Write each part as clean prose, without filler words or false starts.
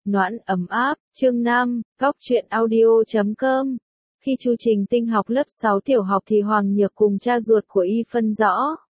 Noãn ấm áp, chương 5, góc truyện audio.com. Khi Chu Trình Tinh học lớp 6 tiểu học thì Hoàng Nhược cùng cha ruột của y phân rõ.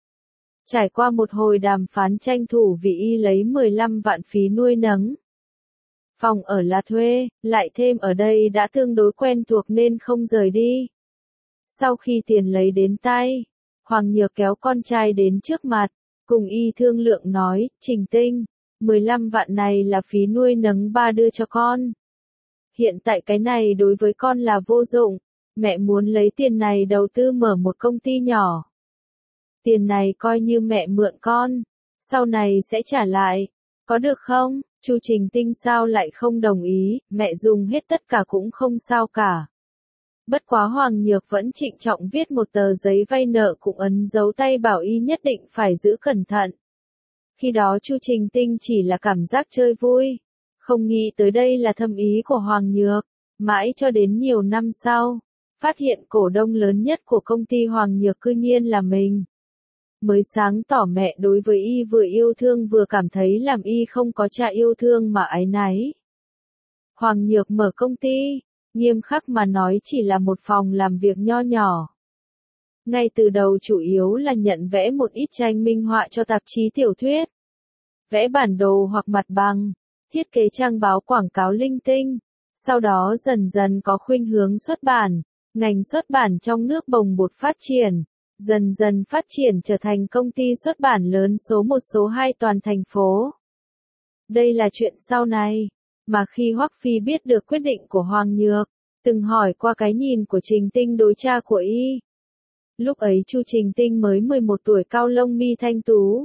Trải qua một hồi đàm phán tranh thủ vì y lấy 15 vạn phí nuôi nấng. Phòng ở là thuê, lại thêm ở đây đã tương đối quen thuộc nên không rời đi. Sau khi tiền lấy đến tay, Hoàng Nhược kéo con trai đến trước mặt, cùng y thương lượng nói, Trình Tinh, 15 vạn này là phí nuôi nấng ba đưa cho con. Hiện tại cái này đối với con là vô dụng, mẹ muốn lấy tiền này đầu tư mở một công ty nhỏ. Tiền này coi như mẹ mượn con, sau này sẽ trả lại, có được không? Chu Trình Tinh sao lại không đồng ý, mẹ dùng hết tất cả cũng không sao cả. Bất quá Hoàng Nhược vẫn trịnh trọng viết một tờ giấy vay nợ cũng ấn dấu tay bảo y nhất định phải giữ cẩn thận. Khi đó Chu Trình Tinh chỉ là cảm giác chơi vui, không nghĩ tới đây là thâm ý của Hoàng Nhược, mãi cho đến nhiều năm sau, phát hiện cổ đông lớn nhất của công ty Hoàng Nhược cư nhiên là mình. Mới sáng tỏ mẹ đối với y vừa yêu thương vừa cảm thấy làm y không có cha yêu thương mà áy náy. Hoàng Nhược mở công ty, nghiêm khắc mà nói chỉ là một phòng làm việc nho nhỏ. Ngay từ đầu chủ yếu là nhận vẽ một ít tranh minh họa cho tạp chí tiểu thuyết, vẽ bản đồ hoặc mặt bằng, thiết kế trang báo quảng cáo linh tinh, sau đó dần dần có khuynh hướng xuất bản, ngành xuất bản trong nước bồng bột phát triển, dần dần phát triển trở thành công ty xuất bản lớn số 1 số 2 toàn thành phố. Đây là chuyện sau này, mà khi Hoắc Phi biết được quyết định của Hoàng Nhược, từng hỏi qua cái nhìn của Trình Tinh đối cha của y. Lúc ấy Chu Trình Tinh mới 11 tuổi cao lông mi thanh tú.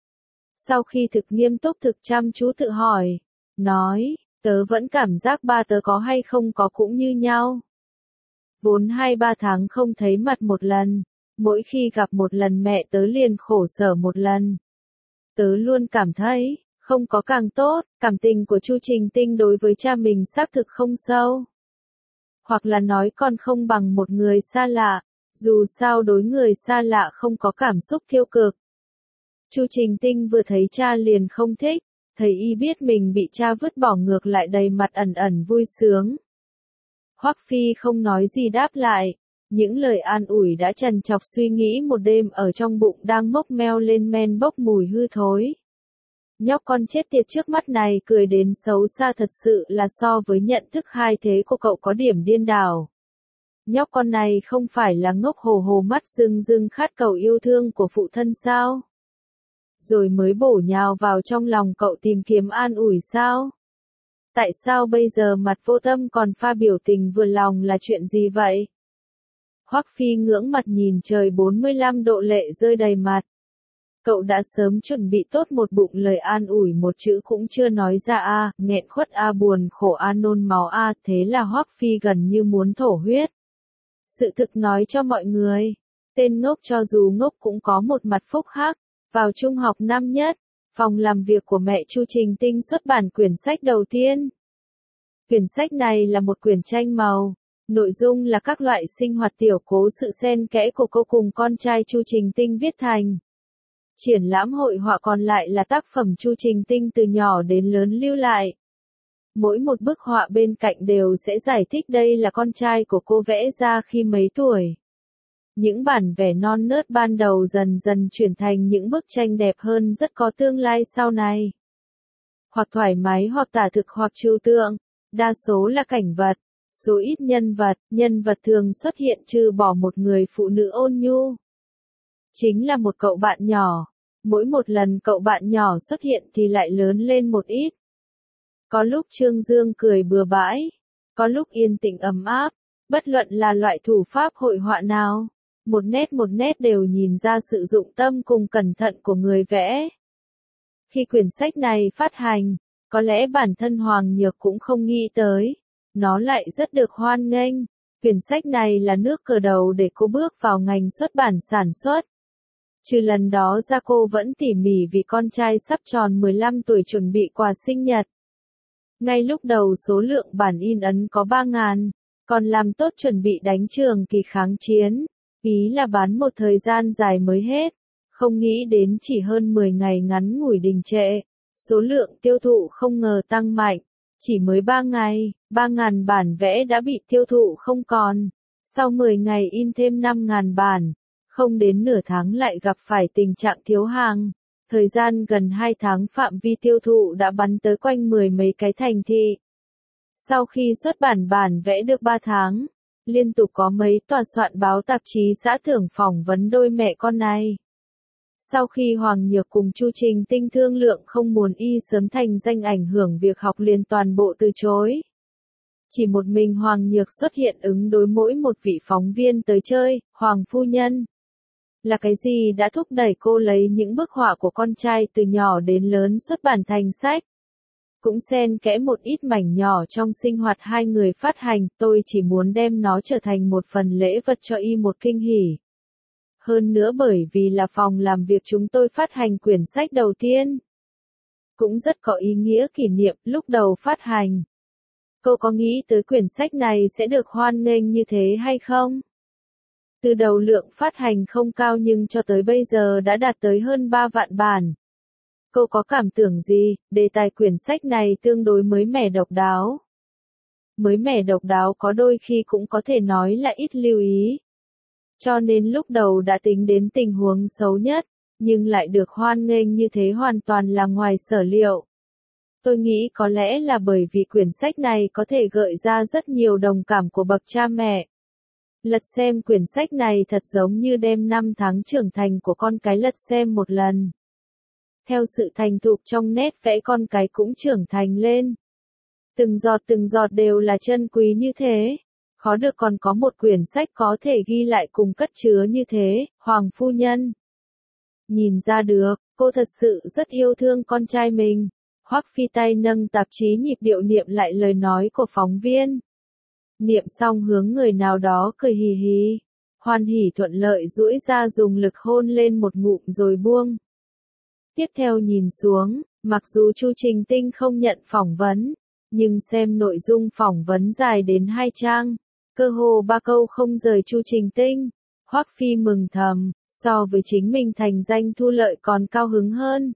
Sau khi thực nghiêm túc thực chăm chú tự hỏi, nói, tớ vẫn cảm giác ba tớ có hay không có cũng như nhau. Vốn 2-3 tháng không thấy mặt một lần, mỗi khi gặp một lần mẹ tớ liền khổ sở một lần. Tớ luôn cảm thấy, không có càng tốt, cảm tình của Chu Trình Tinh đối với cha mình xác thực không sâu. Hoặc là nói còn không bằng một người xa lạ, dù sao đối người xa lạ không có cảm xúc tiêu cực. Chu Trình Tinh vừa thấy cha liền không thích, thấy y biết mình bị cha vứt bỏ ngược lại đầy mặt ẩn ẩn vui sướng. Hoắc Phi không nói gì đáp lại, những lời an ủi đã trằn trọc suy nghĩ một đêm ở trong bụng đang mốc meo lên men bốc mùi hư thối. Nhóc con chết tiệt trước mắt này cười đến xấu xa thật sự là so với nhận thức hai thế của cậu có điểm điên đảo. Nhóc con này không phải là ngốc hồ hồ mắt rưng rưng khát cầu yêu thương của phụ thân sao? Rồi mới bổ nhào vào trong lòng cậu tìm kiếm an ủi sao? Tại sao bây giờ mặt vô tâm còn pha biểu tình vừa lòng là chuyện gì vậy? Hoắc Phi ngưỡng mặt nhìn trời 45 độ lệ rơi đầy mặt. Cậu đã sớm chuẩn bị tốt một bụng lời an ủi một chữ cũng chưa nói ra a, nghẹn khuất a, buồn khổ a, nôn máu a, thế là Hoắc Phi gần như muốn thổ huyết. Sự thực nói cho mọi người, tên ngốc cho dù ngốc cũng có một mặt phúc hắc. Vào trung học năm nhất, phòng làm việc của mẹ Chu Trình Tinh xuất bản quyển sách đầu tiên. Quyển sách này là một quyển tranh màu, nội dung là các loại sinh hoạt tiểu cố sự xen kẽ của cô cùng con trai Chu Trình Tinh viết thành. Triển lãm hội họa còn lại là tác phẩm Chu Trình Tinh từ nhỏ đến lớn lưu lại. Mỗi một bức họa bên cạnh đều sẽ giải thích đây là con trai của cô vẽ ra khi mấy tuổi. Những bản vẽ non nớt ban đầu dần dần chuyển thành những bức tranh đẹp hơn rất có tương lai sau này. Hoặc thoải mái hoặc tả thực hoặc trừu tượng, đa số là cảnh vật, số ít nhân vật thường xuất hiện trừ bỏ một người phụ nữ ôn nhu. Chính là một cậu bạn nhỏ, mỗi một lần cậu bạn nhỏ xuất hiện thì lại lớn lên một ít. Có lúc trương dương cười bừa bãi, có lúc yên tĩnh ấm áp, bất luận là loại thủ pháp hội họa nào. Một nét đều nhìn ra sự dụng tâm cùng cẩn thận của người vẽ. Khi quyển sách này phát hành, có lẽ bản thân Hoàng Nhược cũng không nghĩ tới, nó lại rất được hoan nghênh. Quyển sách này là nước cờ đầu để cô bước vào ngành xuất bản sản xuất. Trừ lần đó ra cô vẫn tỉ mỉ vì con trai sắp tròn 15 tuổi chuẩn bị quà sinh nhật. Ngay lúc đầu số lượng bản in ấn có 3.000, còn làm tốt chuẩn bị đánh trường kỳ kháng chiến. Ý là bán một thời gian dài mới hết, không nghĩ đến chỉ hơn 10 ngày ngắn ngủi đình trệ, số lượng tiêu thụ không ngờ tăng mạnh, Chỉ mới 3 ngày, 3.000 bản vẽ đã bị tiêu thụ không còn. Sau 10 ngày in thêm 5.000 bản, không đến nửa tháng lại gặp phải tình trạng thiếu hàng. Thời gian gần 2 tháng phạm vi tiêu thụ đã bắn tới quanh 10 mấy cái thành thị. Sau khi xuất bản bản vẽ được 3 tháng, liên tục có mấy tòa soạn báo tạp chí xã thưởng phỏng vấn đôi mẹ con này. Sau khi Hoàng Nhược cùng Chu Trình Tinh thương lượng không muốn y sớm thành danh ảnh hưởng việc học liền toàn bộ từ chối. Chỉ một mình Hoàng Nhược xuất hiện ứng đối mỗi một vị phóng viên tới chơi, Hoàng phu nhân. Là cái gì đã thúc đẩy cô lấy những bức họa của con trai từ nhỏ đến lớn xuất bản thành sách? Cũng xen kẽ một ít mảnh nhỏ trong sinh hoạt hai người phát hành, tôi chỉ muốn đem nó trở thành một phần lễ vật cho y một kinh hỉ. Hơn nữa bởi vì là phòng làm việc chúng tôi phát hành quyển sách đầu tiên. Cũng rất có ý nghĩa kỷ niệm lúc đầu phát hành. Cô có nghĩ tới quyển sách này sẽ được hoan nghênh như thế hay không? Từ đầu lượng phát hành không cao nhưng cho tới bây giờ đã đạt tới hơn 3 vạn bản. Cô có cảm tưởng gì, đề tài quyển sách này tương đối mới mẻ độc đáo. Mới mẻ độc đáo có đôi khi cũng có thể nói là ít lưu ý. Cho nên lúc đầu đã tính đến tình huống xấu nhất, nhưng lại được hoan nghênh như thế hoàn toàn là ngoài sở liệu. Tôi nghĩ có lẽ là bởi vì quyển sách này có thể gợi ra rất nhiều đồng cảm của bậc cha mẹ. Lật xem quyển sách này thật giống như đem 5 tháng trưởng thành của con cái lật xem một lần. Theo sự thành thục trong nét vẽ con cái cũng trưởng thành lên. Từng giọt đều là chân quý như thế. Khó được còn có một quyển sách có thể ghi lại cùng cất chứa như thế, Hoàng phu nhân. Nhìn ra được, cô thật sự rất yêu thương con trai mình. Hoắc Phi tay nâng tạp chí nhịp điệu niệm lại lời nói của phóng viên. Niệm xong hướng người nào đó cười hì hì. Hoan hỉ thuận lợi duỗi ra dùng lực hôn lên một ngụm rồi buông. Tiếp theo nhìn xuống, mặc dù Chu Trình Tinh không nhận phỏng vấn, nhưng xem nội dung phỏng vấn dài đến 2 trang, cơ hồ 3 câu không rời Chu Trình Tinh. Hoắc Phi mừng thầm, so với chính mình thành danh thu lợi còn cao hứng hơn.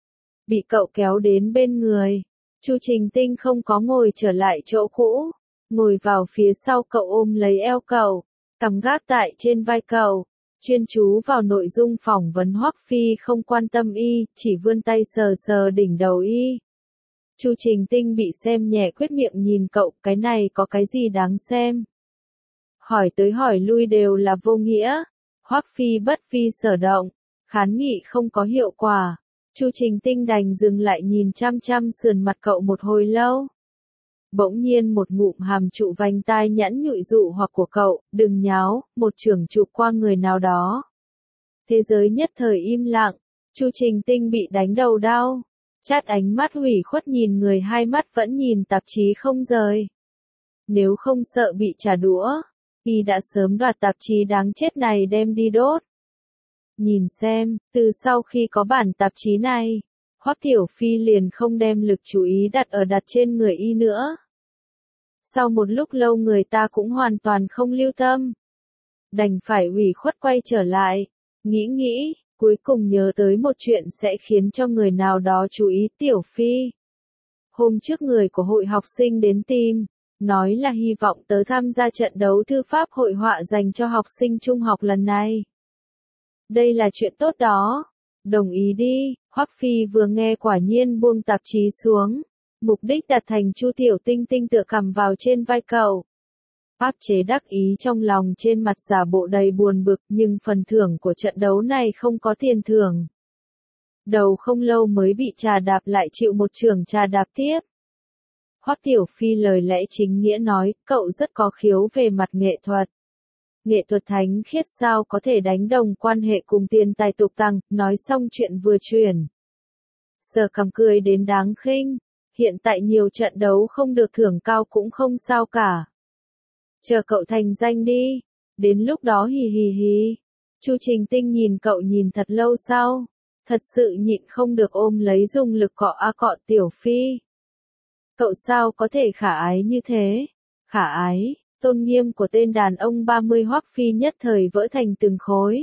Bị cậu kéo đến bên người, Chu Trình Tinh không có ngồi trở lại chỗ cũ, ngồi vào phía sau cậu ôm lấy eo cậu, cằm gác tại trên vai cậu, chuyên chú vào nội dung phỏng vấn. Hoắc Phi không quan tâm y, chỉ vươn tay sờ sờ đỉnh đầu y. Chu Trình Tinh bị xem nhẹ quyết miệng nhìn cậu, cái này có cái gì đáng xem? Hỏi tới hỏi lui đều là vô nghĩa. Hoắc Phi bất phi sở động, kháng nghị không có hiệu quả. Chu Trình Tinh đành dừng lại nhìn chăm chăm sườn mặt cậu một hồi lâu. Bỗng nhiên một ngụm hàm trụ vành tai nhẵn nhụi dụ hoặc của cậu, đừng nháo, một chưởng chụp qua người nào đó. Thế giới nhất thời im lặng, Chu Trình Tinh bị đánh đầu đau. Chát ánh mắt hủy khuất nhìn người, hai mắt vẫn nhìn tạp chí không rời. Nếu không sợ bị trả đũa, y đã sớm đoạt tạp chí đáng chết này đem đi đốt. Nhìn xem, từ sau khi có bản tạp chí này, Hoắc Tiểu Phi liền không đem lực chú ý đặt trên người y nữa. Sau một lúc lâu người ta cũng hoàn toàn không lưu tâm. Đành phải ủy khuất quay trở lại, nghĩ, cuối cùng nhớ tới một chuyện sẽ khiến cho người nào đó chú ý. Tiểu Phi. Hôm trước người của hội học sinh đến tìm, nói là hy vọng tớ tham gia trận đấu thư pháp hội họa dành cho học sinh trung học lần này. Đây là chuyện tốt đó. Đồng ý đi. Hoắc Phi vừa nghe quả nhiên buông tạp chí xuống. Mục đích đạt thành. Chu Tiểu Tinh Tinh tựa cằm vào trên vai cậu. Áp chế đắc ý trong lòng, trên mặt giả bộ đầy buồn bực, nhưng phần thưởng của trận đấu này không có tiền thưởng. Đầu không lâu mới bị trà đạp lại chịu một chưởng trà đạp tiếp. Hoắc Tiểu Phi lời lẽ chính nghĩa nói, cậu rất có khiếu về mặt nghệ thuật. Nghệ thuật thánh khiết sao có thể đánh đồng quan hệ cùng tiền tài tục tăng, nói xong chuyện vừa chuyển. Sở Cầm cười đến đáng khinh, hiện tại nhiều trận đấu không được thưởng cao cũng không sao cả. Chờ cậu thành danh đi, đến lúc đó hì hì hì. Chu Trình Tinh nhìn cậu nhìn thật lâu sau, thật sự nhịn không được ôm lấy dùng lực cọ Tiểu Phi. Cậu sao có thể khả ái như thế? Khả ái, tôn nghiêm của tên đàn ông 30. Hoắc Phi nhất thời vỡ thành từng khối.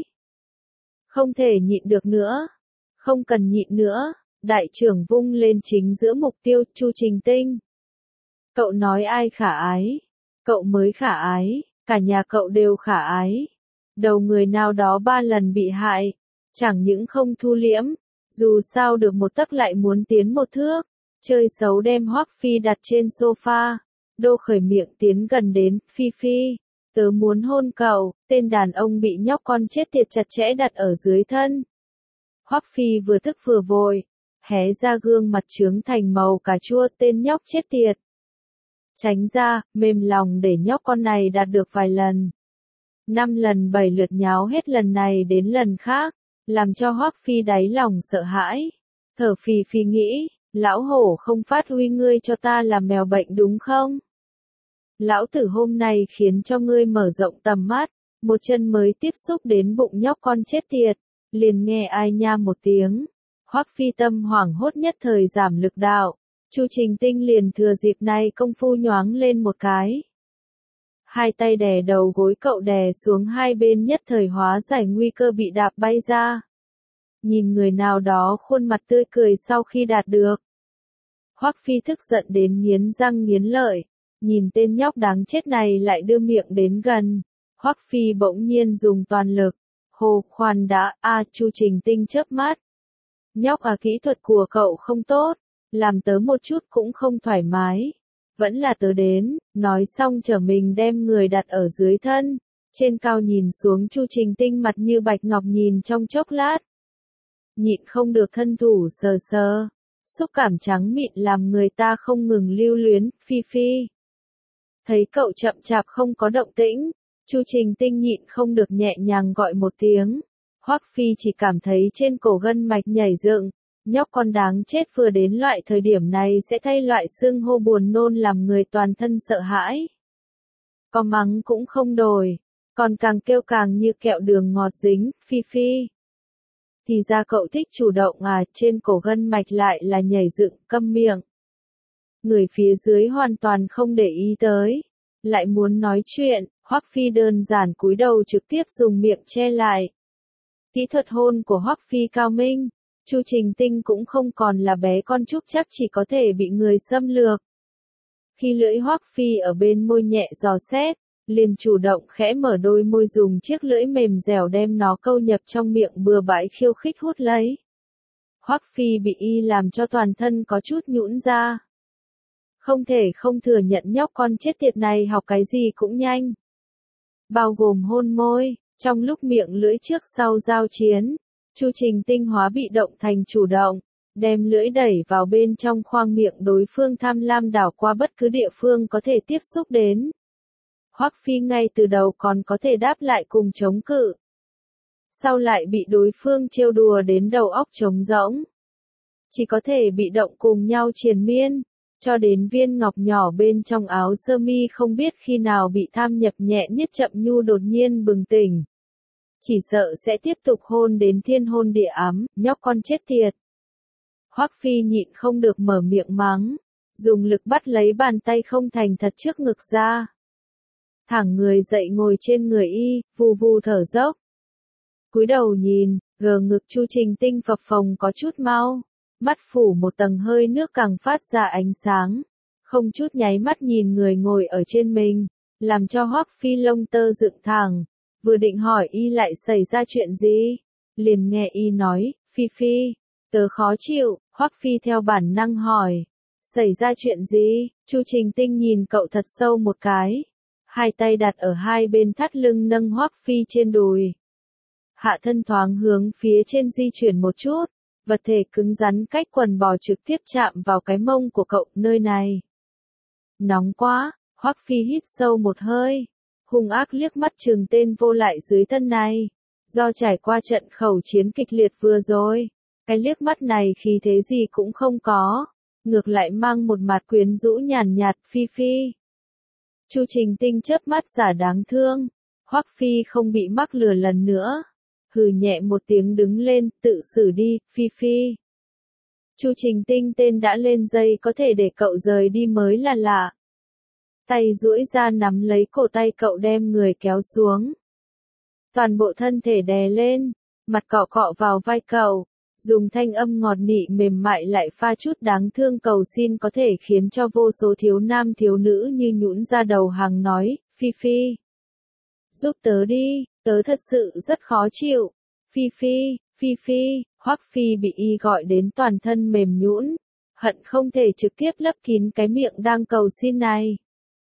Không thể nhịn được nữa. Không cần nhịn nữa. Đại trưởng vung lên chính giữa mục tiêu, Chu Trình Tinh. Cậu nói ai khả ái? Cậu mới khả ái, cả nhà cậu đều khả ái. Đầu người nào đó 3 lần bị hại, chẳng những không thu liễm, dù sao được một tấc lại muốn tiến một thước. Chơi xấu đem Hoắc Phi đặt trên sofa, Đô khởi miệng tiến gần đến, Phi Phi, tớ muốn hôn cậu, tên đàn ông bị nhóc con chết tiệt chặt chẽ đặt ở dưới thân. Hoắc Phi vừa tức vừa vội, hé ra gương mặt trướng thành màu cà chua, tên nhóc chết tiệt. Tránh ra, mềm lòng để nhóc con này đạt được vài lần. 5 lần 7 lượt nháo hết lần này đến lần khác, làm cho Hoắc Phi đáy lòng sợ hãi. Thở phì phì nghĩ, lão hổ không phát huy ngươi cho ta là mèo bệnh đúng không? Lão tử hôm nay khiến cho ngươi mở rộng tầm mắt, một chân mới tiếp xúc đến bụng nhóc con chết tiệt, liền nghe ai nha một tiếng. Hoắc Phi tâm hoảng hốt nhất thời giảm lực đạo, Chu Trình Tinh liền thừa dịp này công phu nhoáng lên một cái. Hai tay đè đầu gối cậu đè xuống hai bên nhất thời hóa giải nguy cơ bị đạp bay ra. Nhìn người nào đó khuôn mặt tươi cười sau khi đạt được. Hoắc Phi tức giận đến nghiến răng nghiến lợi, nhìn tên nhóc đáng chết này lại đưa miệng đến gần. Hoắc Phi bỗng nhiên dùng toàn lực, hô khoan đã, Chu Trình Tinh chớp mắt. Nhóc kỹ thuật của cậu không tốt, làm tớ một chút cũng không thoải mái. Vẫn là tớ đến, nói xong trở mình đem người đặt ở dưới thân, trên cao nhìn xuống Chu Trình Tinh mặt như bạch ngọc nhìn trong chốc lát. Nhịn không được thân thủ sờ sờ, xúc cảm trắng mịn làm người ta không ngừng lưu luyến, Phi Phi. Thấy cậu chậm chạp không có động tĩnh, Chu Trình Tinh nhịn không được nhẹ nhàng gọi một tiếng. Hoắc Phi chỉ cảm thấy trên cổ gân mạch nhảy dựng, nhóc con đáng chết vừa đến loại thời điểm này sẽ thay loại xưng hô buồn nôn làm người toàn thân sợ hãi. Có mắng cũng không đổi, còn càng kêu càng như kẹo đường ngọt dính, Phi Phi. Thì ra cậu thích chủ động trên cổ gân mạch lại là nhảy dựng, câm miệng. Người phía dưới hoàn toàn không để ý tới, lại muốn nói chuyện, Hoắc Phi đơn giản cúi đầu trực tiếp dùng miệng che lại. Kỹ thuật hôn của Hoắc Phi cao minh, Chu Trình Tinh cũng không còn là bé con trúc chắc chỉ có thể bị người xâm lược. Khi lưỡi Hoắc Phi ở bên môi nhẹ dò xét, liền chủ động khẽ mở đôi môi dùng chiếc lưỡi mềm dẻo đem nó câu nhập trong miệng bừa bãi khiêu khích hút lấy. Hoắc Phi bị y làm cho toàn thân có chút nhũn ra. Không thể không thừa nhận nhóc con chết tiệt này học cái gì cũng nhanh. Bao gồm hôn môi, trong lúc miệng lưỡi trước sau giao chiến, Chu Trình Tinh hóa bị động thành chủ động, đem lưỡi đẩy vào bên trong khoang miệng đối phương tham lam đảo qua bất cứ địa phương có thể tiếp xúc đến. Hoắc Phi ngay từ đầu còn có thể đáp lại cùng chống cự. Sau lại bị đối phương trêu đùa đến đầu óc trống rỗng. Chỉ có thể bị động cùng nhau triền miên, cho đến viên ngọc nhỏ bên trong áo sơ mi không biết khi nào bị tham nhập nhẹ niết chậm nhu đột nhiên bừng tỉnh. Chỉ sợ sẽ tiếp tục hôn đến thiên hôn địa ám, nhóc con chết tiệt. Hoắc Phi nhịn không được mở miệng mắng, dùng lực bắt lấy bàn tay không thành thật trước ngực ra. Thẳng người dậy ngồi trên người y, vù vù thở dốc. Cúi đầu nhìn, gờ ngực Chu Trình Tinh phập phồng có chút mau, mắt phủ một tầng hơi nước càng phát ra ánh sáng, không chút nháy mắt nhìn người ngồi ở trên mình, làm cho Hoắc Phi lông tơ dựng thẳng, vừa định hỏi y lại xảy ra chuyện gì, liền nghe y nói, Phi Phi, tớ khó chịu, Hoắc Phi theo bản năng hỏi, xảy ra chuyện gì, Chu Trình Tinh nhìn cậu thật sâu một cái, hai tay đặt ở hai bên thắt lưng nâng Hoắc Phi trên đùi. Hạ thân thoáng hướng phía trên di chuyển một chút, vật thể cứng rắn cách quần bò trực tiếp chạm vào cái mông của cậu nơi này. Nóng quá, Hoắc Phi hít sâu một hơi, hung ác liếc mắt trừng tên vô lại dưới thân này. Do trải qua trận khẩu chiến kịch liệt vừa rồi, cái liếc mắt này khí thế gì cũng không có, ngược lại mang một mặt quyến rũ nhàn nhạt, Phi Phi. Chu Trình Tinh chớp mắt giả đáng thương, Hoắc Phi không bị mắc lừa lần nữa. Hừ nhẹ một tiếng đứng lên, tự xử đi, Phi Phi. Chu Trình Tinh tên đã lên dây có thể để cậu rời đi mới là lạ. Tay duỗi ra nắm lấy cổ tay cậu đem người kéo xuống. Toàn bộ thân thể đè lên, mặt cọ cọ vào vai cậu, Dùng thanh âm ngọt nị mềm mại lại pha chút đáng thương cầu xin có thể khiến cho vô số thiếu nam thiếu nữ như nhũn ra đầu hàng nói, Phi Phi. Giúp tớ đi, tớ thật sự rất khó chịu. Phi Phi, Phi Phi, Hoắc Phi bị y gọi đến toàn thân mềm nhũn, hận không thể trực tiếp lấp kín cái miệng đang cầu xin này.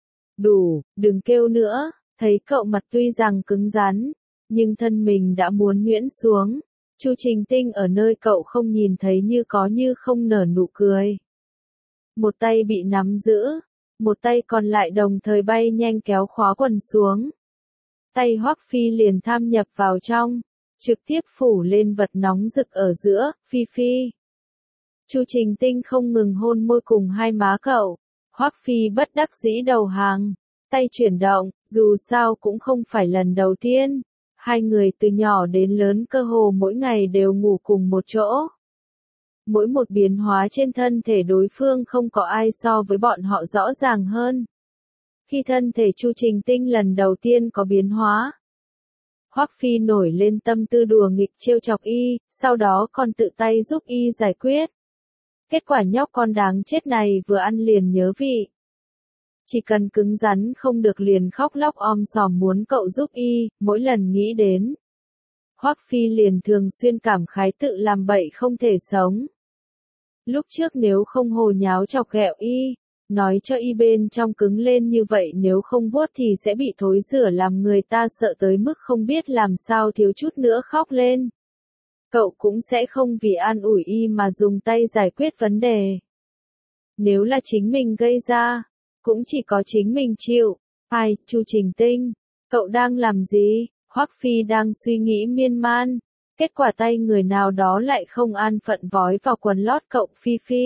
Đủ, đừng kêu nữa, thấy cậu mặt tuy rằng cứng rắn, nhưng thân mình đã muốn nhuyễn xuống. Chu Trình Tinh ở nơi cậu không nhìn thấy như có như không nở nụ cười. Một tay bị nắm giữ, một tay còn lại đồng thời bay nhanh kéo khóa quần xuống. Tay Hoắc Phi liền tham nhập vào trong, trực tiếp phủ lên vật nóng rực ở giữa, Phi Phi. Chu Trình Tinh không ngừng hôn môi cùng hai má cậu, Hoắc Phi bất đắc dĩ đầu hàng, tay chuyển động, dù sao cũng không phải lần đầu tiên. Hai người từ nhỏ đến lớn cơ hồ mỗi ngày đều ngủ cùng một chỗ. Mỗi một biến hóa trên thân thể đối phương không có ai so với bọn họ rõ ràng hơn. Khi thân thể Chu Trình Tinh lần đầu tiên có biến hóa, Hoắc Phi nổi lên tâm tư đùa nghịch trêu chọc y, sau đó còn tự tay giúp y giải quyết. Kết quả nhóc con đáng chết này vừa ăn liền nhớ vị. Chỉ cần cứng rắn không được liền khóc lóc om sòm muốn cậu giúp y, mỗi lần nghĩ đến. Hoắc Phi liền thường xuyên cảm khái tự làm bậy không thể sống. Lúc trước nếu không hồ nháo chọc ghẹo y, nói cho y bên trong cứng lên như vậy nếu không vuốt thì sẽ bị thối rữa làm người ta sợ tới mức không biết làm sao thiếu chút nữa khóc lên. Cậu cũng sẽ không vì an ủi y mà dùng tay giải quyết vấn đề. Nếu là chính mình gây ra, cũng chỉ có chính mình chịu. Ai, Chu Trình Tinh, cậu đang làm gì? Hoắc Phi đang suy nghĩ miên man. Kết quả tay người nào đó lại không an phận vói vào quần lót cậu Phi Phi.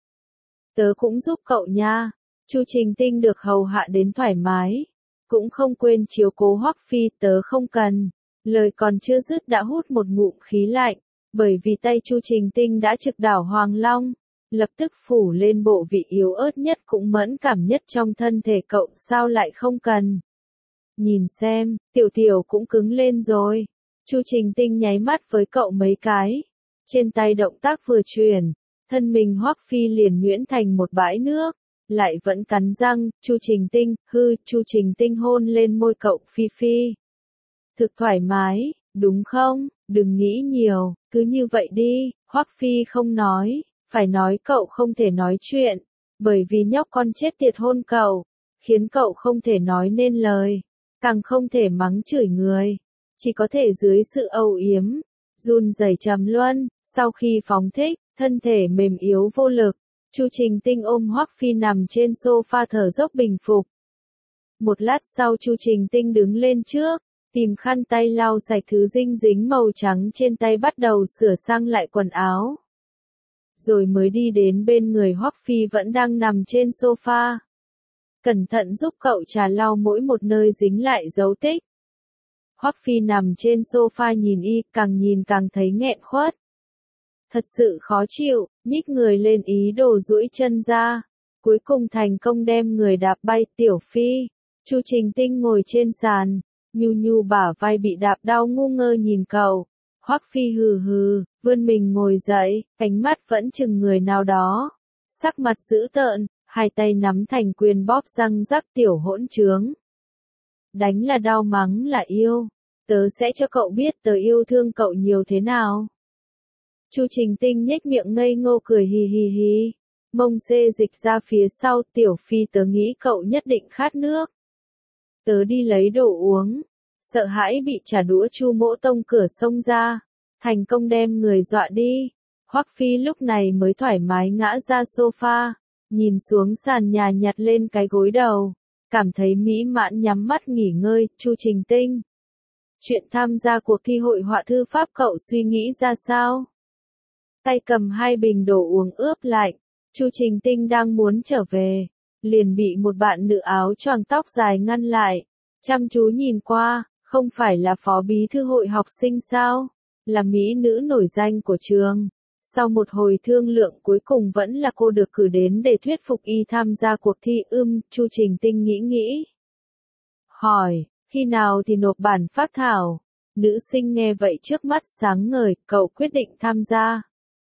Tớ cũng giúp cậu nha. Chu Trình Tinh được hầu hạ đến thoải mái. Cũng không quên chiếu cố Hoắc Phi, tớ không cần. Lời còn chưa dứt đã hút một ngụm khí lạnh. Bởi vì tay Chu Trình Tinh đã trực đảo Hoàng Long. Lập tức phủ lên bộ vị yếu ớt nhất cũng mẫn cảm nhất trong thân thể cậu, sao lại không cần. Nhìn xem, tiểu tiểu cũng cứng lên rồi. Chu Trình Tinh nháy mắt với cậu mấy cái. Trên tay động tác vừa chuyển, thân mình Hoắc Phi liền nhuyễn thành một bãi nước. Lại vẫn cắn răng, Chu Trình Tinh, Chu Trình Tinh hôn lên môi cậu Phi Phi. Thực thoải mái, đúng không? Đừng nghĩ nhiều, cứ như vậy đi. Hoắc Phi không nói. Phải nói cậu không thể nói chuyện, bởi vì nhóc con chết tiệt hôn cậu, khiến cậu không thể nói nên lời, càng không thể mắng chửi người, chỉ có thể dưới sự âu yếm, run rẩy trầm luân, sau khi phóng thích, thân thể mềm yếu vô lực, Chu Trình Tinh ôm Hoắc Phi nằm trên sofa thở dốc bình phục. Một lát sau Chu Trình Tinh đứng lên trước, tìm khăn tay lau sạch thứ dinh dính màu trắng trên tay bắt đầu sửa sang lại quần áo. Rồi mới đi đến bên người Hoắc Phi vẫn đang nằm trên sofa. Cẩn thận giúp cậu trà lau mỗi một nơi dính lại dấu tích. Hoắc Phi nằm trên sofa nhìn y, càng nhìn càng thấy nghẹn khuất. Thật sự khó chịu, nhích người lên ý đồ duỗi chân ra. Cuối cùng thành công đem người đạp bay. Tiểu Phi. Chu Trình Tinh ngồi trên sàn, nhu nhu bả vai bị đạp đau ngu ngơ nhìn cậu. Hoắc Phi hừ hừ, vươn mình ngồi dậy, ánh mắt vẫn chừng người nào đó. Sắc mặt dữ tợn, hai tay nắm thành quyền bóp răng rắc tiểu hỗn trướng. Đánh là đau, mắng là yêu. Tớ sẽ cho cậu biết tớ yêu thương cậu nhiều thế nào. Chu Trình Tinh nhếch miệng ngây ngô cười hì hì hì. Mông xê dịch ra phía sau. Tiểu Phi, tớ nghĩ cậu nhất định khát nước. Tớ đi lấy đồ uống. Sợ hãi bị trả đũa Chu Mỗ Tông cửa xông ra, thành công đem người dọa đi. Hoắc Phi lúc này mới thoải mái ngã ra sofa, nhìn xuống sàn nhà nhặt lên cái gối đầu, cảm thấy mỹ mãn nhắm mắt nghỉ ngơi. Chu Trình Tinh, chuyện tham gia cuộc thi hội họa thư pháp cậu suy nghĩ ra sao? Tay cầm hai bình đồ uống ướp lạnh, Chu Trình Tinh đang muốn trở về, liền bị một bạn nữ áo choàng tóc dài ngăn lại, chăm chú nhìn qua. Không phải là phó bí thư hội học sinh sao? Là mỹ nữ nổi danh của trường. Sau một hồi thương lượng cuối cùng vẫn là cô được cử đến để thuyết phục y tham gia cuộc thi. Chu Trình Tinh nghĩ. Hỏi, khi nào thì nộp bản phác thảo? Nữ sinh nghe vậy trước mắt sáng ngời, cậu quyết định tham gia.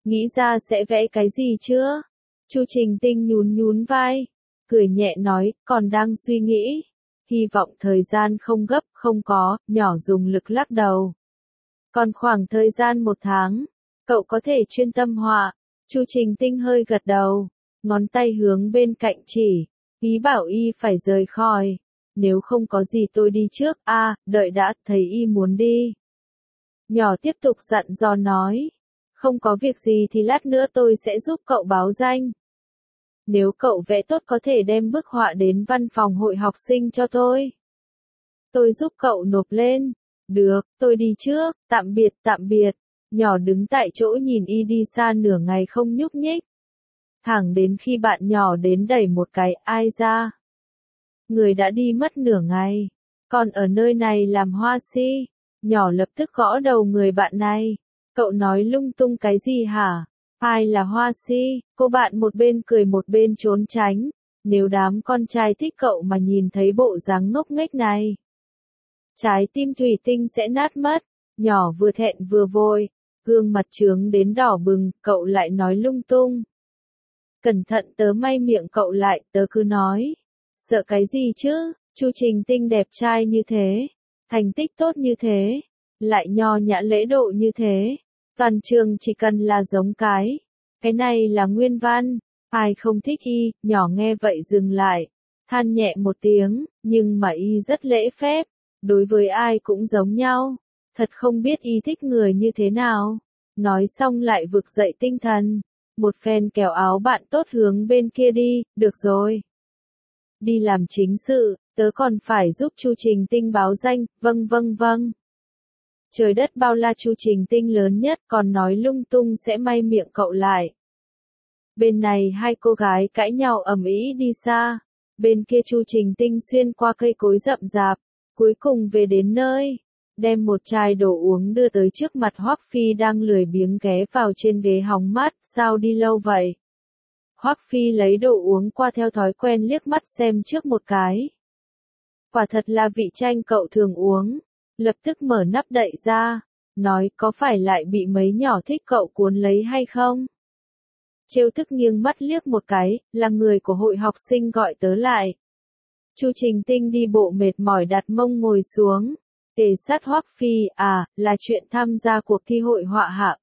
Nghĩ ra sẽ vẽ cái gì chưa? Chu Trình Tinh nhún nhún vai, cười nhẹ nói, còn đang suy nghĩ. Hy vọng thời gian không gấp, không có, nhỏ dùng lực lắc đầu. Còn khoảng thời gian 1 tháng, cậu có thể chuyên tâm họa. Chu Trình Tinh hơi gật đầu, ngón tay hướng bên cạnh chỉ, ý bảo y phải rời khỏi. Nếu không có gì tôi đi trước, đợi đã, thấy y muốn đi. Nhỏ tiếp tục dặn dò nói, không có việc gì thì lát nữa tôi sẽ giúp cậu báo danh. Nếu cậu vẽ tốt có thể đem bức họa đến văn phòng hội học sinh cho tôi. Tôi giúp cậu nộp lên. Được, tôi đi trước, tạm biệt, tạm biệt. Nhỏ đứng tại chỗ nhìn y đi xa nửa ngày không nhúc nhích. Thẳng đến khi bạn nhỏ đến đẩy một cái, ai ra. Người đã đi mất nửa ngày. Còn ở nơi này làm hoa si. Nhỏ lập tức gõ đầu người bạn này. Cậu nói lung tung cái gì hả? Ai là hoa si? Cô bạn một bên cười một bên trốn tránh. Nếu đám con trai thích cậu mà nhìn thấy bộ dáng ngốc nghếch này, trái tim thủy tinh sẽ nát mất. Nhỏ vừa thẹn vừa vội, gương mặt trướng đến đỏ bừng, cậu lại nói lung tung. Cẩn thận tớ may miệng cậu lại, tớ cứ nói. Sợ cái gì chứ? Chu Trình Tinh đẹp trai như thế, thành tích tốt như thế, lại nho nhã lễ độ như thế. Toàn trường chỉ cần là giống cái này là nguyên văn, ai không thích y. Nhỏ nghe vậy dừng lại, than nhẹ một tiếng, nhưng mà y rất lễ phép, đối với ai cũng giống nhau, thật không biết y thích người như thế nào. Nói xong lại vực dậy tinh thần, một phen kéo áo bạn tốt hướng bên kia đi, được rồi. Đi làm chính sự, tớ còn phải giúp Chu Trình Tinh báo danh, vâng vâng vâng. Trời đất bao la, Chu Trình Tinh lớn nhất còn nói lung tung sẽ may miệng cậu lại. Bên này hai cô gái cãi nhau ầm ĩ đi xa, bên kia Chu Trình Tinh xuyên qua cây cối rậm rạp, cuối cùng về đến nơi, đem một chai đồ uống đưa tới trước mặt Hoắc Phi đang lười biếng ghé vào trên ghế hóng mát, sao đi lâu vậy? Hoắc Phi lấy đồ uống qua theo thói quen liếc mắt xem trước một cái. Quả thật là vị chanh cậu thường uống. Lập tức mở nắp đậy ra, nói có phải lại bị mấy nhỏ thích cậu cuốn lấy hay không? Trêu tức nghiêng mắt liếc một cái, là người của hội học sinh gọi tớ lại. Chu Trình Tinh đi bộ mệt mỏi đặt mông ngồi xuống, kề sát Hoắc Phi, là chuyện tham gia cuộc thi hội họa hả?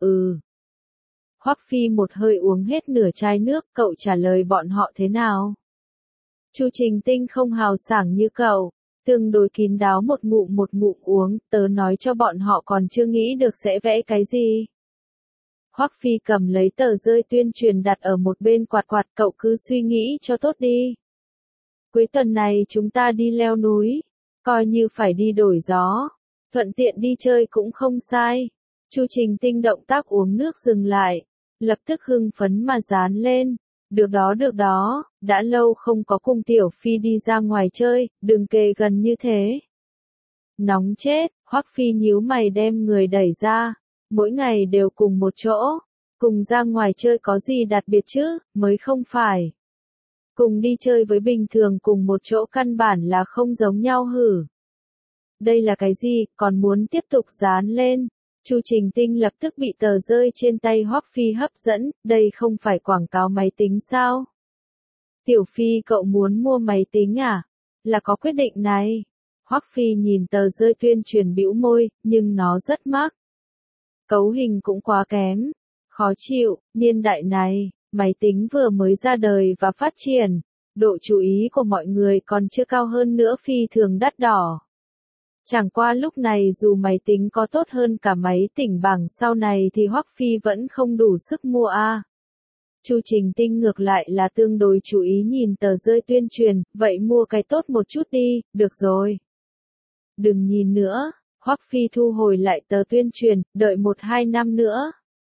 Hoắc Phi một hơi uống hết nửa chai nước, cậu trả lời bọn họ thế nào? Chu Trình Tinh không hào sảng như cậu, tương đối kín đáo một ngụm uống, tớ nói cho bọn họ còn chưa nghĩ được sẽ vẽ cái gì. Hoắc Phi cầm lấy tờ rơi tuyên truyền đặt ở một bên quạt quạt, cậu cứ suy nghĩ cho tốt đi. Cuối tuần này chúng ta đi leo núi, coi như phải đi đổi gió, thuận tiện đi chơi cũng không sai. Chu Trình Tinh động tác uống nước dừng lại, lập tức hưng phấn mà dán lên. Được đó, đã lâu không có cùng Tiểu Phi đi ra ngoài chơi, đừng kề gần như thế. Nóng chết, Hoắc Phi nhíu mày đem người đẩy ra, mỗi ngày đều cùng một chỗ, cùng ra ngoài chơi có gì đặc biệt chứ, mới không phải. Cùng đi chơi với bình thường cùng một chỗ căn bản là không giống nhau hử. Đây là cái gì, còn muốn tiếp tục dán lên. Chu Trình Tinh lập tức bị tờ rơi trên tay Hoắc Phi hấp dẫn, đây không phải quảng cáo máy tính sao? Tiểu Phi cậu muốn mua máy tính à? Là có quyết định này. Hoắc Phi nhìn tờ rơi tuyên truyền bĩu môi, nhưng nó rất mắc. Cấu hình cũng quá kém. Khó chịu, niên đại này, máy tính vừa mới ra đời và phát triển. Độ chú ý của mọi người còn chưa cao hơn nữa, phi thường đắt đỏ. Chẳng qua lúc này dù máy tính có tốt hơn cả máy tỉnh bảng sau này thì Hoắc Phi vẫn không đủ sức mua a. Chu Trình Tinh ngược lại là tương đối chú ý nhìn tờ rơi tuyên truyền, vậy mua cái tốt một chút đi, được rồi. Đừng nhìn nữa, Hoắc Phi thu hồi lại tờ tuyên truyền, đợi 1-2 năm nữa.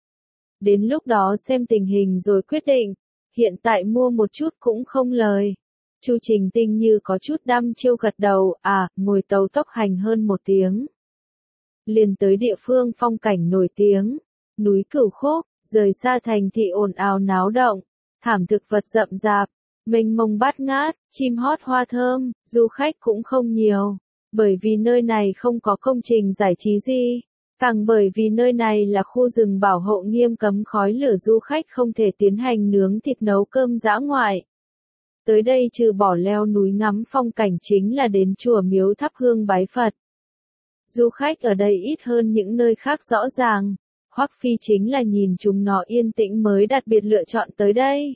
Đến lúc đó xem tình hình rồi quyết định, hiện tại mua một chút cũng không lời. Chu Trình Tinh như có chút đăm chiêu gật đầu, ngồi tàu tốc hành hơn 1 tiếng. Liền tới địa phương phong cảnh nổi tiếng, núi Cửu Khúc, rời xa thành thị ồn ào náo động, thảm thực vật rậm rạp, mênh mông bát ngát, chim hót hoa thơm, du khách cũng không nhiều, bởi vì nơi này không có công trình giải trí gì. Càng bởi vì nơi này là khu rừng bảo hộ nghiêm cấm khói lửa, du khách không thể tiến hành nướng thịt, nấu cơm dã ngoại. Tới đây trừ bỏ leo núi ngắm phong cảnh chính là đến chùa miếu thắp hương bái Phật. Du khách ở đây ít hơn những nơi khác rõ ràng. Hoắc Phi chính là nhìn chúng nó yên tĩnh mới đặc biệt lựa chọn tới đây.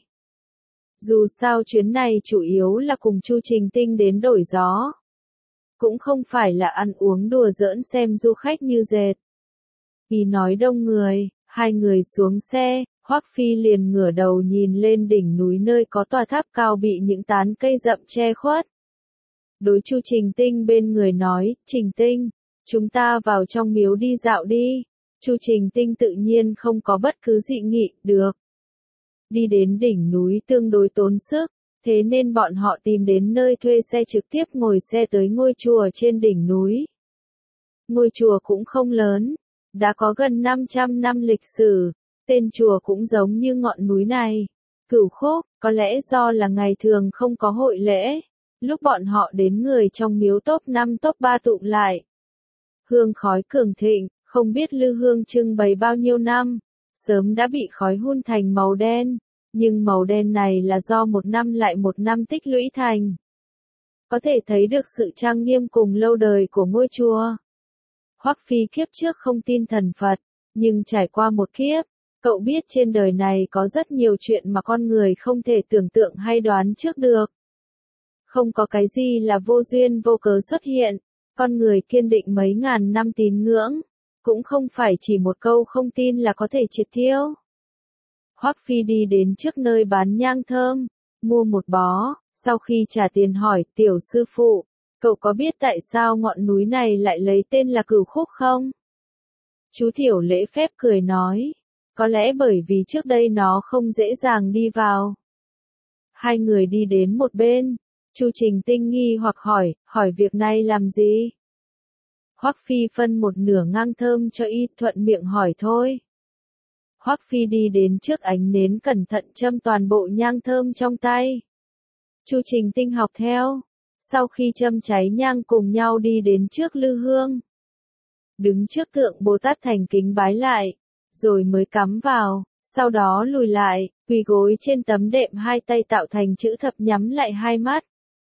Dù sao chuyến này chủ yếu là cùng Chu Trình Tinh đến đổi gió. Cũng không phải là ăn uống đùa giỡn xem du khách như dệt. Vì nói đông người, hai người xuống xe, Hoắc Phi liền ngửa đầu nhìn lên đỉnh núi nơi có tòa tháp cao bị những tán cây rậm che khuất. Đối Chu Trình Tinh bên người nói, Trình Tinh, chúng ta vào trong miếu đi dạo đi. Chu Trình Tinh tự nhiên không có bất cứ dị nghị, được. Đi đến đỉnh núi tương đối tốn sức, thế nên bọn họ tìm đến nơi thuê xe trực tiếp ngồi xe tới ngôi chùa trên đỉnh núi. Ngôi chùa cũng không lớn, đã có gần 500 năm lịch sử, tên chùa cũng giống như ngọn núi này. Cửu Khúc, có lẽ do là ngày thường không có hội lễ, lúc bọn họ đến người trong miếu top 5 top 3 tụng lại. Hương khói cường thịnh, không biết lư hương trưng bày bao nhiêu năm, sớm đã bị khói hun thành màu đen, nhưng màu đen này là do một năm lại một năm tích lũy thành. Có thể thấy được sự trang nghiêm cùng lâu đời của ngôi chùa. Hoắc Phi kiếp trước không tin thần Phật, nhưng trải qua một kiếp, cậu biết trên đời này có rất nhiều chuyện mà con người không thể tưởng tượng hay đoán trước được. Không có cái gì là vô duyên vô cớ xuất hiện, con người kiên định mấy ngàn năm tín ngưỡng, cũng không phải chỉ một câu không tin là có thể triệt tiêu. Hoắc Phi đi đến trước nơi bán nhang thơm, mua một bó, sau khi trả tiền hỏi, tiểu sư phụ, cậu có biết tại sao ngọn núi này lại lấy tên là Cửu Khúc không? Chú Tiểu lễ phép cười nói, có lẽ bởi vì trước đây nó không dễ dàng đi vào. Hai người đi đến một bên, Chu Trình Tinh nghi hoặc hỏi việc này làm gì? Hoắc Phi phân một nửa ngang thơm cho y, thuận miệng hỏi thôi. Hoắc Phi đi đến trước ánh nến cẩn thận châm toàn bộ nhang thơm trong tay. Chu Trình Tinh học theo, sau khi châm cháy nhang cùng nhau đi đến trước lư hương. Đứng trước tượng Bồ Tát thành kính bái lại, rồi mới cắm vào, sau đó lùi lại, quỳ gối trên tấm đệm, hai tay tạo thành chữ thập, nhắm lại hai mắt.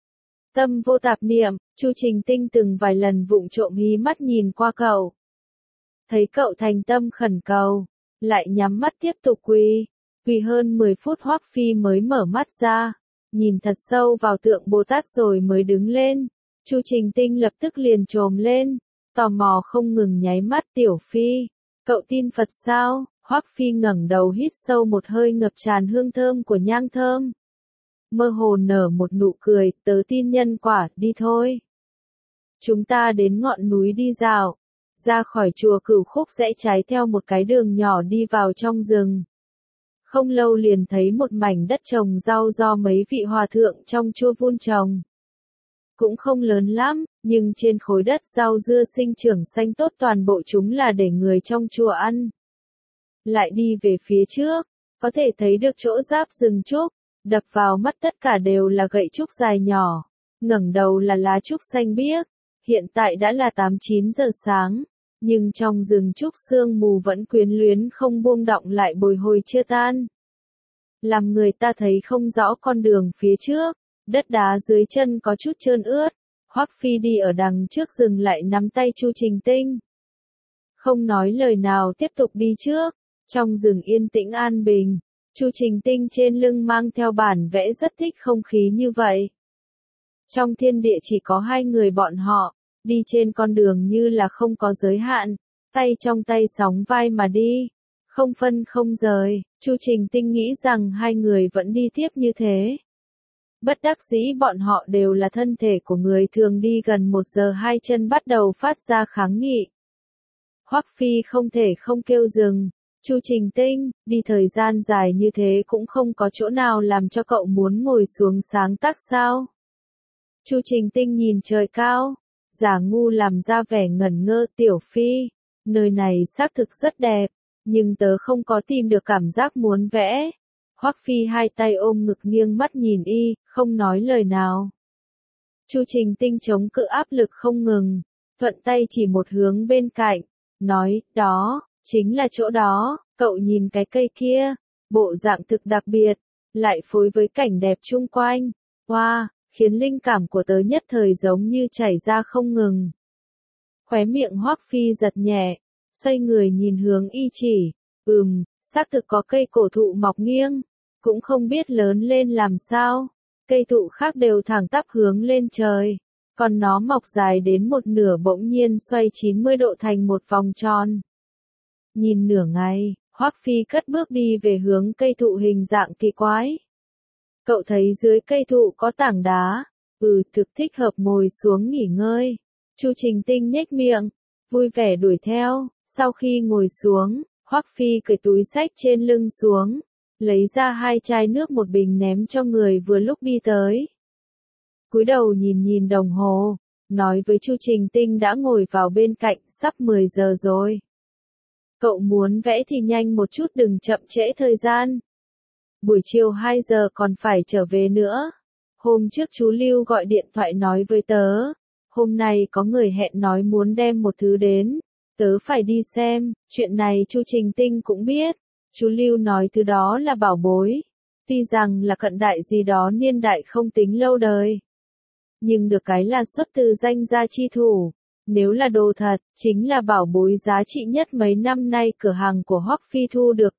Tâm vô tạp niệm, Chu Trình Tinh từng vài lần vụng trộm hí mắt nhìn qua cậu. Thấy cậu thành tâm khẩn cầu, lại nhắm mắt tiếp tục quỳ hơn 10 phút Hoắc Phi mới mở mắt ra, nhìn thật sâu vào tượng Bồ Tát rồi mới đứng lên. Chu Trình Tinh lập tức liền trồm lên, tò mò không ngừng nháy mắt, Tiểu Phi, cậu tin Phật sao? Hoắc Phi ngẩng đầu hít sâu một hơi ngập tràn hương thơm của nhang thơm. Mơ hồ nở một nụ cười, tớ tin nhân quả, đi thôi. Chúng ta đến ngọn núi đi dạo. Ra khỏi chùa Cửu Khúc rẽ trái theo một cái đường nhỏ đi vào trong rừng. Không lâu liền thấy một mảnh đất trồng rau do mấy vị hòa thượng trong chùa vun trồng. Cũng không lớn lắm, nhưng trên khối đất rau dưa sinh trưởng xanh tốt, toàn bộ chúng là để người trong chùa ăn. Lại đi về phía trước, có thể thấy được chỗ giáp rừng trúc, đập vào mắt tất cả đều là gậy trúc dài nhỏ, ngẩng đầu là lá trúc xanh biếc. Hiện tại đã là 8-9 giờ sáng, nhưng trong rừng trúc sương mù vẫn quyến luyến không buông đọng lại bồi hồi chưa tan. Làm người ta thấy không rõ con đường phía trước, đất đá dưới chân có chút trơn ướt. Hoắc Phi đi ở đằng trước dừng lại nắm tay Chu Trình Tinh. Không nói lời nào tiếp tục đi trước, trong rừng yên tĩnh an bình. Chu Trình Tinh trên lưng mang theo bản vẽ rất thích không khí như vậy. Trong thiên địa chỉ có hai người bọn họ, đi trên con đường như là không có giới hạn, tay trong tay sóng vai mà đi, không phân không rời. Chu Trình Tinh nghĩ rằng hai người vẫn đi tiếp như thế. Bất đắc dĩ bọn họ đều là thân thể của người thường, đi gần 1 giờ hai chân bắt đầu phát ra kháng nghị. Hoắc Phi không thể không kêu dừng. Chu Trình Tinh, đi thời gian dài như thế cũng không có chỗ nào làm cho cậu muốn ngồi xuống sáng tác sao? Chu Trình Tinh nhìn trời cao, giả ngu làm ra vẻ ngẩn ngơ, Tiểu Phi, nơi này xác thực rất đẹp, nhưng tớ không có tìm được cảm giác muốn vẽ. Hoắc Phi hai tay ôm ngực nghiêng mắt nhìn y, không nói lời nào. Chu Trình Tinh chống cự áp lực không ngừng, thuận tay chỉ một hướng bên cạnh, nói, đó, chính là chỗ đó, cậu nhìn cái cây kia, bộ dạng thực đặc biệt, lại phối với cảnh đẹp chung quanh, wow, khiến linh cảm của tớ nhất thời giống như chảy ra không ngừng. Khóe miệng Hoắc Phi giật nhẹ, xoay người nhìn hướng y chỉ, xác thực có cây cổ thụ mọc nghiêng, cũng không biết lớn lên làm sao, cây thụ khác đều thẳng tắp hướng lên trời, còn nó mọc dài đến một nửa bỗng nhiên xoay 90 độ thành một vòng tròn. Nhìn nửa ngày, Hoắc Phi cất bước đi về hướng cây thụ hình dạng kỳ quái. Cậu thấy dưới cây thụ có tảng đá, thực thích hợp ngồi xuống nghỉ ngơi. Chu Trình Tinh nhếch miệng, vui vẻ đuổi theo, sau khi ngồi xuống, Hoắc Phi cởi túi xách trên lưng xuống, lấy ra 2 chai nước một bình ném cho người vừa lúc đi tới. Cúi đầu nhìn nhìn đồng hồ, nói với Chu Trình Tinh đã ngồi vào bên cạnh, sắp 10 giờ rồi. Cậu muốn vẽ thì nhanh một chút đừng chậm trễ thời gian. Buổi chiều 2 giờ còn phải trở về nữa. Hôm trước chú Lưu gọi điện thoại nói với tớ, hôm nay có người hẹn nói muốn đem một thứ đến, tớ phải đi xem, chuyện này Chu Trình Tinh cũng biết. Chú Lưu nói thứ đó là bảo bối, tuy rằng là cận đại gì đó niên đại không tính lâu đời. Nhưng được cái là xuất từ danh gia chi thủ, nếu là đồ thật, chính là bảo bối giá trị nhất mấy năm nay cửa hàng của Hoắc Phi thu được.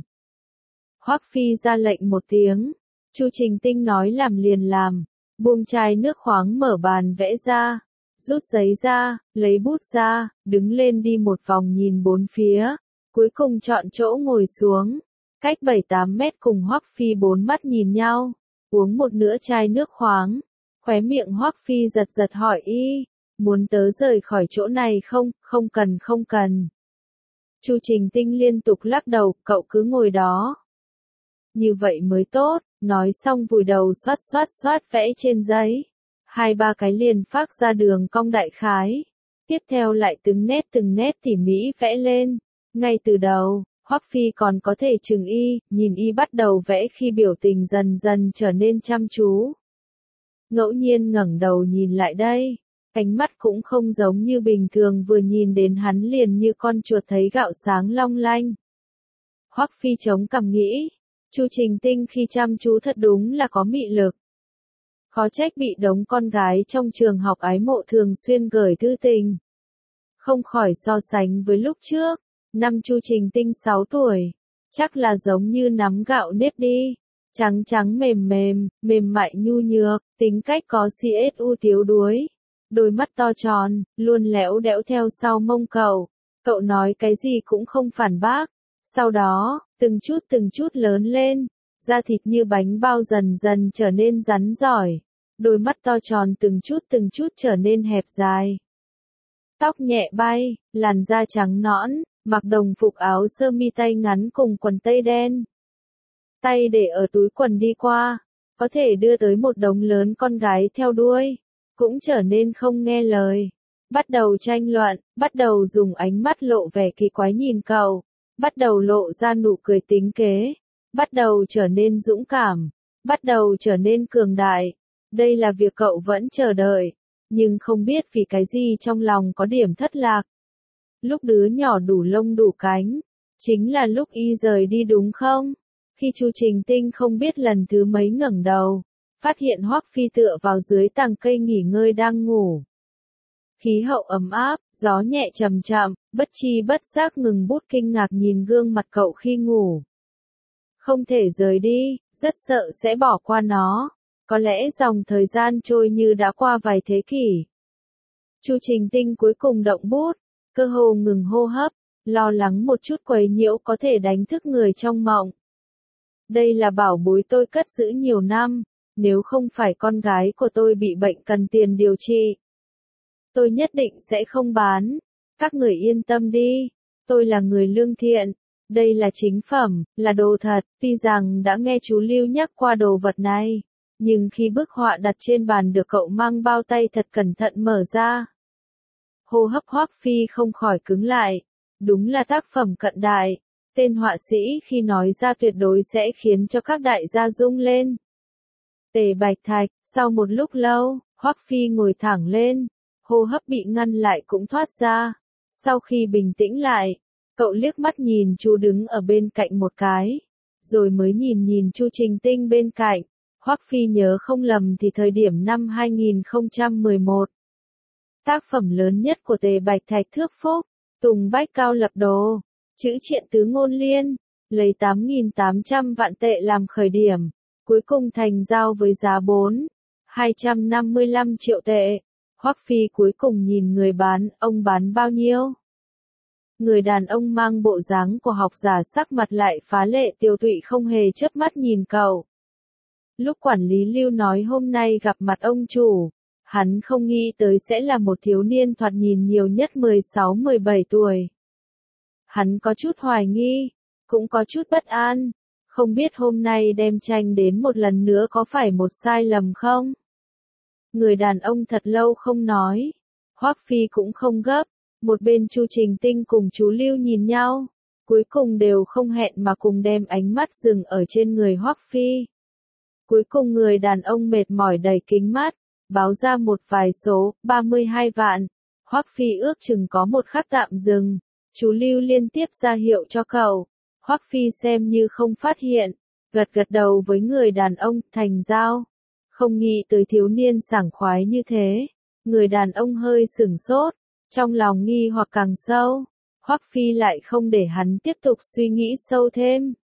Hoắc Phi ra lệnh một tiếng, Chu Trình Tinh nói làm liền làm, buông chai nước khoáng mở bàn vẽ ra, rút giấy ra, lấy bút ra, đứng lên đi một vòng nhìn bốn phía, cuối cùng chọn chỗ ngồi xuống, cách 7-8 mét cùng Hoắc Phi bốn mắt nhìn nhau, uống một nửa chai nước khoáng, khóe miệng Hoắc Phi giật giật hỏi y, muốn tớ rời khỏi chỗ này không, không cần. Chu Trình Tinh liên tục lắc đầu, cậu cứ ngồi đó. Như vậy mới tốt, nói xong vùi đầu xoát vẽ trên giấy. 2-3 cái liền phác ra đường cong đại khái. Tiếp theo lại từng nét tỉ mỉ vẽ lên. Ngay từ đầu, Hoắc Phi còn có thể chừng y, nhìn y bắt đầu vẽ khi biểu tình dần dần trở nên chăm chú. Ngẫu nhiên ngẩng đầu nhìn lại đây, ánh mắt cũng không giống như bình thường vừa nhìn đến hắn liền như con chuột thấy gạo sáng long lanh. Hoắc Phi chống cằm nghĩ, Chu Trình Tinh khi chăm chú thật đúng là có mị lực. Khó trách bị đống con gái trong trường học ái mộ thường xuyên gửi thư tình. Không khỏi so sánh với lúc trước, năm Chu Trình Tinh 6 tuổi, chắc là giống như nắm gạo nếp đi. Trắng mềm mại nhu nhược, tính cách có CSU tiếu đuối. Đôi mắt to tròn, luôn lẽo đẽo theo sau mông cậu. Cậu nói cái gì cũng không phản bác. Sau đó, từng chút lớn lên, da thịt như bánh bao dần dần trở nên rắn giỏi. Đôi mắt to tròn từng chút trở nên hẹp dài. Tóc nhẹ bay, làn da trắng nõn, mặc đồng phục áo sơ mi tay ngắn cùng quần tây đen. Tay để ở túi quần đi qua, có thể đưa tới một đống lớn con gái theo đuôi, cũng trở nên không nghe lời. Bắt đầu tranh luận, bắt đầu dùng ánh mắt lộ vẻ kỳ quái nhìn cậu, bắt đầu lộ ra nụ cười tính kế, bắt đầu trở nên dũng cảm, bắt đầu trở nên cường đại. Đây là việc cậu vẫn chờ đợi, nhưng không biết vì cái gì trong lòng có điểm thất lạc. Lúc đứa nhỏ đủ lông đủ cánh, chính là lúc y rời đi đúng không? Khi Chu Trình Tinh không biết lần thứ mấy ngẩng đầu, phát hiện Hoắc Phi tựa vào dưới tàng cây nghỉ ngơi đang ngủ. Khí hậu ấm áp, gió nhẹ chậm chậm, bất chi bất giác ngừng bút kinh ngạc nhìn gương mặt cậu khi ngủ. Không thể rời đi, rất sợ sẽ bỏ qua nó. Có lẽ dòng thời gian trôi như đã qua vài thế kỷ. Chu Trình Tinh cuối cùng động bút, cơ hồ ngừng hô hấp, lo lắng một chút quấy nhiễu có thể đánh thức người trong mộng. Đây là bảo bối tôi cất giữ nhiều năm, nếu không phải con gái của tôi bị bệnh cần tiền điều trị, tôi nhất định sẽ không bán. Các người yên tâm đi, tôi là người lương thiện, đây là chính phẩm, là đồ thật. Tuy rằng đã nghe chú Lưu nhắc qua đồ vật này, nhưng khi bức họa đặt trên bàn được cậu mang bao tay thật cẩn thận mở ra, hô hấp Hoắc Phi không khỏi cứng lại. Đúng là tác phẩm cận đại. Tên họa sĩ khi nói ra tuyệt đối sẽ khiến cho các đại gia rung lên. Tề Bạch Thạch, sau một lúc lâu, Hoắc Phi ngồi thẳng lên, hô hấp bị ngăn lại cũng thoát ra. Sau khi bình tĩnh lại, cậu liếc mắt nhìn chú đứng ở bên cạnh một cái, rồi mới nhìn Chu Trình Tinh bên cạnh. Hoắc Phi nhớ không lầm thì thời điểm năm 2011. Tác phẩm lớn nhất của Tề Bạch Thạch thuyết phúc, Tùng Bách Cao lập đồ, chữ triện tứ ngôn liên, lấy 8.800 vạn tệ làm khởi điểm, cuối cùng thành giao với giá 255 triệu tệ. Hoắc Phi cuối cùng nhìn người bán, ông bán bao nhiêu? Người đàn ông mang bộ dáng của học giả sắc mặt lại phá lệ tiêu tụy không hề chớp mắt nhìn cậu. Lúc quản lý Lưu nói hôm nay gặp mặt ông chủ, hắn không nghĩ tới sẽ là một thiếu niên thoạt nhìn nhiều nhất 16-17 tuổi. Hắn có chút hoài nghi, cũng có chút bất an, không biết hôm nay đem tranh đến một lần nữa có phải một sai lầm không? Người đàn ông thật lâu không nói, Hoắc Phi cũng không gấp, một bên Chu Trình Tinh cùng chú Lưu nhìn nhau, cuối cùng đều không hẹn mà cùng đem ánh mắt dừng ở trên người Hoắc Phi. Cuối cùng người đàn ông mệt mỏi đầy kính mắt, báo ra một vài số, 32 vạn. Hoắc Phi ước chừng có một khắc tạm dừng, chú Lưu liên tiếp ra hiệu cho cậu. Hoắc Phi xem như không phát hiện, gật đầu với người đàn ông, thành giao. Không nghĩ tới thiếu niên sảng khoái như thế, người đàn ông hơi sửng sốt, trong lòng nghi hoặc càng sâu. Hoắc Phi lại không để hắn tiếp tục suy nghĩ sâu thêm.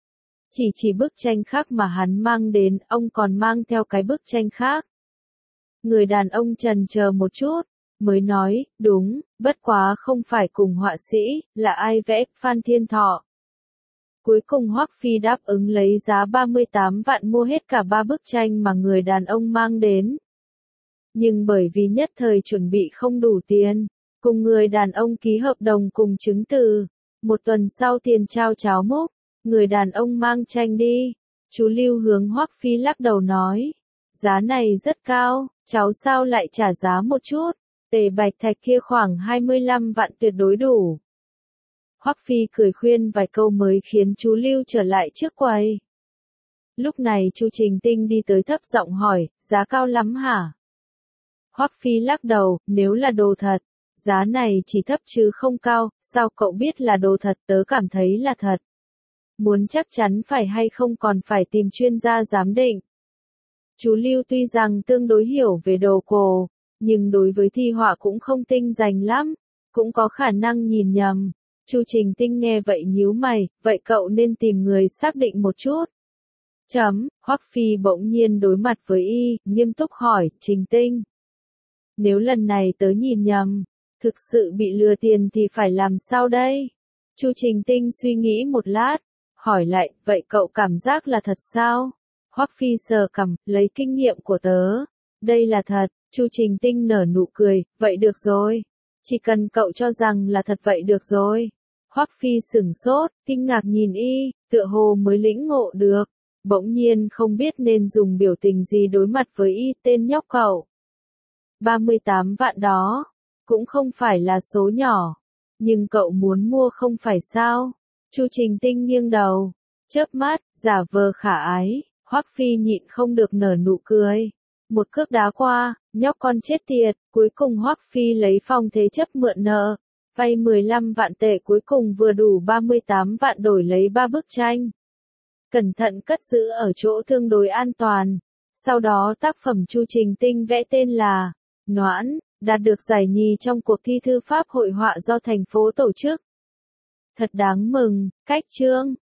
Chỉ bức tranh khác mà hắn mang đến, ông còn mang theo cái bức tranh khác. Người đàn ông chần chờ một chút, mới nói, đúng, bất quá không phải cùng họa sĩ, là ai vẽ, Phan Thiên Thọ. Cuối cùng Hoắc Phi đáp ứng lấy giá 38 vạn mua hết cả 3 bức tranh mà người đàn ông mang đến. Nhưng bởi vì nhất thời chuẩn bị không đủ tiền, cùng người đàn ông ký hợp đồng cùng chứng từ, một tuần sau tiền trao cháo múc, người đàn ông mang tranh đi. Chú Lưu hướng Hoắc Phi lắc đầu nói, giá này rất cao, cháu sao lại trả giá một chút, Tề Bạch Thạch kia khoảng 25 vạn tuyệt đối đủ. Hoắc Phi cười khuyên vài câu mới khiến chú Lưu trở lại trước quầy. Lúc này Chu Trình Tinh đi tới thấp giọng hỏi, giá cao lắm hả? Hoắc Phi lắc đầu, nếu là đồ thật, giá này chỉ thấp chứ không cao, sao cậu biết là đồ thật, tớ cảm thấy là thật. Muốn chắc chắn phải hay không còn phải tìm chuyên gia giám định. Chú Lưu tuy rằng tương đối hiểu về đồ cổ, nhưng đối với thi họa cũng không tinh rành lắm, cũng có khả năng nhìn nhầm. Chu Trình Tinh nghe vậy nhíu mày, vậy cậu nên tìm người xác định một chút. Hoắc Phi bỗng nhiên đối mặt với y, nghiêm túc hỏi, Trình Tinh. Nếu lần này tớ nhìn nhầm, thực sự bị lừa tiền thì phải làm sao đây? Chu Trình Tinh suy nghĩ một lát, hỏi lại, vậy cậu cảm giác là thật sao? Hoắc Phi sờ cằm, lấy kinh nghiệm của tớ, đây là thật. Chu Trình Tinh nở nụ cười, vậy được rồi. Chỉ cần cậu cho rằng là thật vậy được rồi. Hoắc Phi sửng sốt, kinh ngạc nhìn y, tựa hồ mới lĩnh ngộ được. Bỗng nhiên không biết nên dùng biểu tình gì đối mặt với y, tên nhóc cậu. 38 vạn đó, cũng không phải là số nhỏ. Nhưng cậu muốn mua không phải sao? Chu Trình Tinh nghiêng đầu, chớp mắt, giả vờ khả ái. Hoắc Phi nhịn không được nở nụ cười. Một cước đá qua, nhóc con chết tiệt, cuối cùng Hoắc Phi lấy phong thế chấp mượn nợ, vay 15 vạn tệ cuối cùng vừa đủ 38 vạn đổi lấy 3 bức tranh. Cẩn thận cất giữ ở chỗ tương đối an toàn. Sau đó tác phẩm Chu Trình Tinh vẽ tên là Noãn, đạt được giải nhì trong cuộc thi thư pháp hội họa do thành phố tổ chức. Thật đáng mừng, cách chương.